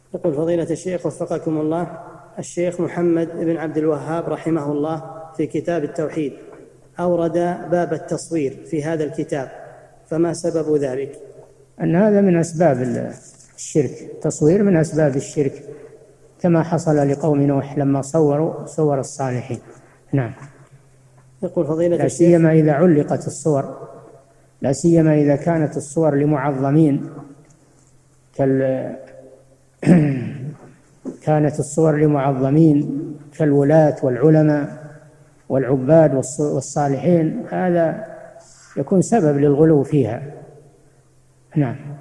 يقول فضيلة الشيخ وفقكم الله، الشيخ محمد بن عبد الوهاب رحمه الله في كتاب التوحيد أورد باب التصوير في هذا الكتاب، فما سبب ذلك؟ أن هذا من أسباب الشرك، التصوير من أسباب الشرك، كما حصل لقوم نوح لما صوروا صور الصالحين. نعم. يقول فضيلة لا سيما إذا علقت الصور، لا سيما إذا كانت الصور لمعظمين كانت الصور لمعظمين كالولاة والعلماء والعباد والصالحين، هذا يكون سبب للغلو فيها. نعم.